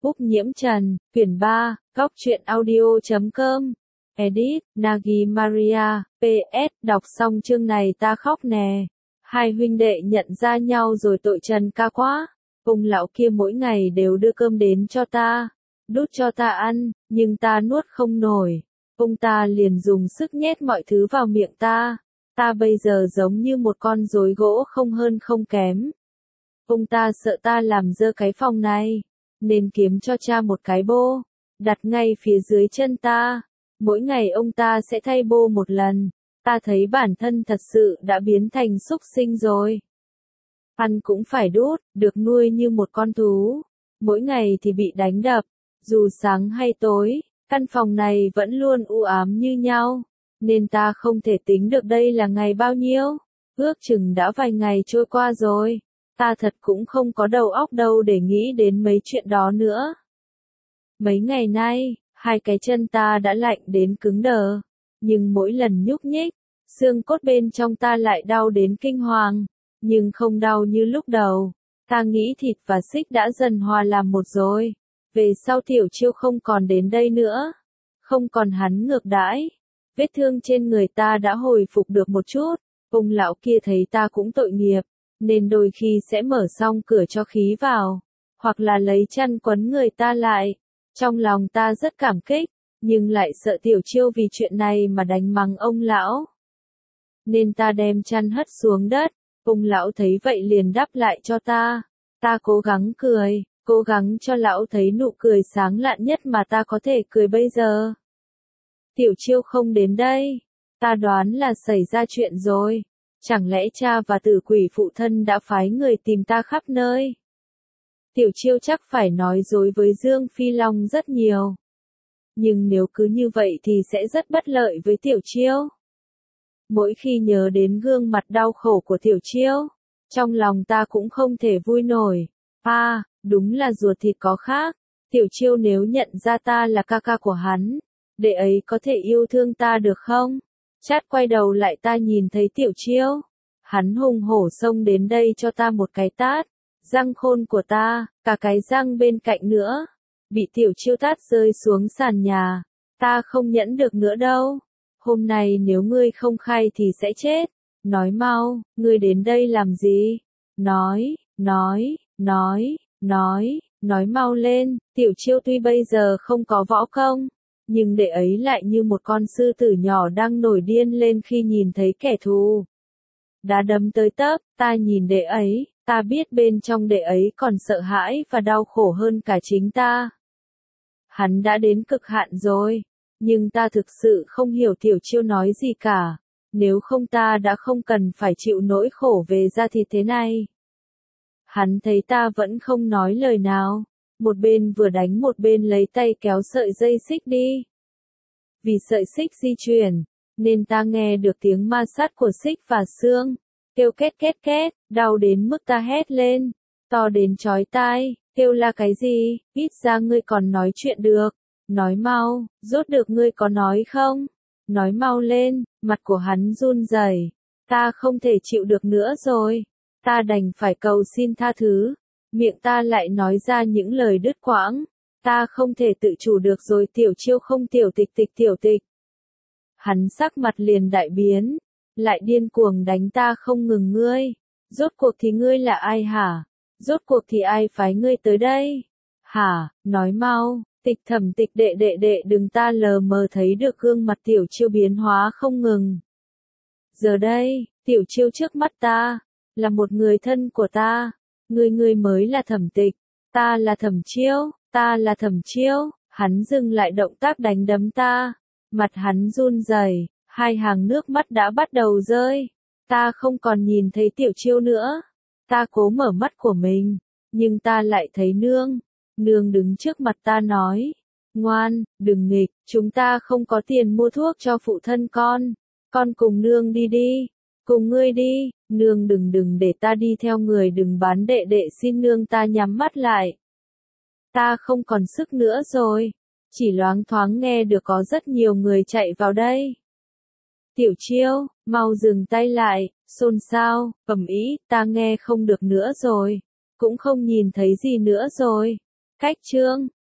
Úc Nhiễm Trần, quyển 3, góc truyện audio.com. Edit, Nagi Maria, PS, đọc xong chương này ta khóc nè. Hai huynh đệ nhận ra nhau rồi tội Trần ca quá. Ông lão kia mỗi ngày đều đưa cơm đến cho ta, đút cho ta ăn, nhưng ta nuốt không nổi. Ông ta liền dùng sức nhét mọi thứ vào miệng ta. Ta bây giờ giống như một con rối gỗ không hơn không kém. Ông ta sợ ta làm dơ cái phòng này, nên kiếm cho cha một cái bô, đặt ngay phía dưới chân ta. Mỗi ngày ông ta sẽ thay bô một lần. Ta thấy bản thân thật sự đã biến thành súc sinh rồi. Ăn cũng phải đút, được nuôi như một con thú. Mỗi ngày thì bị đánh đập, dù sáng hay tối, căn phòng này vẫn luôn u ám như nhau, nên ta không thể tính được đây là ngày bao nhiêu. Ước chừng đã vài ngày trôi qua rồi, ta thật cũng không có đầu óc đâu để nghĩ đến mấy chuyện đó nữa. Mấy ngày nay, hai cái chân ta đã lạnh đến cứng đờ, nhưng mỗi lần nhúc nhích, xương cốt bên trong ta lại đau đến kinh hoàng, nhưng không đau như lúc đầu. Ta nghĩ thịt và xích đã dần hòa làm một rồi. Về sau Tiểu Chiêu không còn đến đây nữa, không còn hắn ngược đãi. Vết thương trên người ta đã hồi phục được một chút. Ông lão kia thấy ta cũng tội nghiệp, nên đôi khi sẽ mở xong cửa cho khí vào, hoặc là lấy chăn quấn người ta lại. Trong lòng ta rất cảm kích, nhưng lại sợ Tiểu Chiêu vì chuyện này mà đánh mắng ông lão. Nên ta đem chăn hất xuống đất. Ông lão thấy vậy liền đắp lại cho ta. Ta cố gắng cười, cố gắng cho lão thấy nụ cười sáng lạn nhất mà ta có thể cười bây giờ. Tiểu Chiêu không đến đây. Ta đoán là xảy ra chuyện rồi. Chẳng lẽ cha và tử quỷ phụ thân đã phái người tìm ta khắp nơi? Tiểu Chiêu chắc phải nói dối với Dương Phi Long rất nhiều. Nhưng nếu cứ như vậy thì sẽ rất bất lợi với Tiểu Chiêu. Mỗi khi nhớ đến gương mặt đau khổ của Tiểu Chiêu, trong lòng ta cũng không thể vui nổi. Đúng là ruột thịt có khác. Tiểu Chiêu nếu nhận ra ta là ca ca của hắn, đệ ấy có thể yêu thương ta được không? Chát quay đầu lại ta nhìn thấy Tiểu Chiêu. Hắn hùng hổ xông đến đây cho ta một cái tát. Răng khôn của ta, cả cái răng bên cạnh nữa, bị Tiểu Chiêu tát rơi xuống sàn nhà. Ta không nhẫn được nữa đâu. Hôm nay nếu ngươi không khai thì sẽ chết. Nói mau, ngươi đến đây làm gì? Nói mau lên. Tiểu Chiêu tuy bây giờ không có võ công, nhưng đệ ấy lại như một con sư tử nhỏ đang nổi điên lên khi nhìn thấy kẻ thù. Đá đấm tới tấp, ta nhìn đệ ấy, ta biết bên trong đệ ấy còn sợ hãi và đau khổ hơn cả chính ta. Hắn đã đến cực hạn rồi. Nhưng ta thực sự không hiểu Tiểu Chiêu nói gì cả. Nếu không ta đã không cần phải chịu nỗi khổ về da thịt thế này. Hắn thấy ta vẫn không nói lời nào. Một bên vừa đánh một bên lấy tay kéo sợi dây xích đi. Vì sợi xích di chuyển, nên ta nghe được tiếng ma sát của xích và xương. Kêu két két két, đau đến mức ta hét lên. To đến chói tai, kêu là cái gì, ít ra ngươi còn nói chuyện được. Nói mau, rốt được ngươi có nói không? Nói mau lên. Mặt của hắn run rẩy. Ta không thể chịu được nữa rồi. Ta đành phải cầu xin tha thứ. Miệng ta lại nói ra những lời đứt quãng. Ta không thể tự chủ được rồi. Tiểu Chiêu không tiểu tịch. Hắn sắc mặt liền đại biến. Lại điên cuồng đánh ta không ngừng. Ngươi, rốt cuộc thì ngươi là ai hả? Rốt cuộc thì ai phái ngươi tới đây? Hả, nói mau. Tịch Thẩm Tịch đệ đừng. Ta lờ mờ thấy được gương mặt Tiểu Chiêu biến hóa không ngừng. Giờ đây, Tiểu Chiêu trước mắt ta, là một người thân của ta. Ngươi mới là Thẩm Tịch. Ta là Thẩm Chiêu. Hắn dừng lại động tác đánh đấm ta. Mặt hắn run rẩy, hai hàng nước mắt đã bắt đầu rơi. Ta không còn nhìn thấy Tiểu Chiêu nữa. Ta cố mở mắt của mình, nhưng ta lại thấy nương. Nương đứng trước mặt ta nói, ngoan, đừng nghịch, chúng ta không có tiền mua thuốc cho phụ thân con cùng nương đi, cùng ngươi đi, nương đừng để ta đi theo người, đừng bán đệ xin nương. Ta nhắm mắt lại. Ta không còn sức nữa rồi, chỉ loáng thoáng nghe được có rất nhiều người chạy vào đây. Tiểu Chiêu, mau dừng tay lại, xôn xao, ầm ĩ, ta nghe không được nữa rồi, cũng không nhìn thấy gì nữa rồi. Cách chương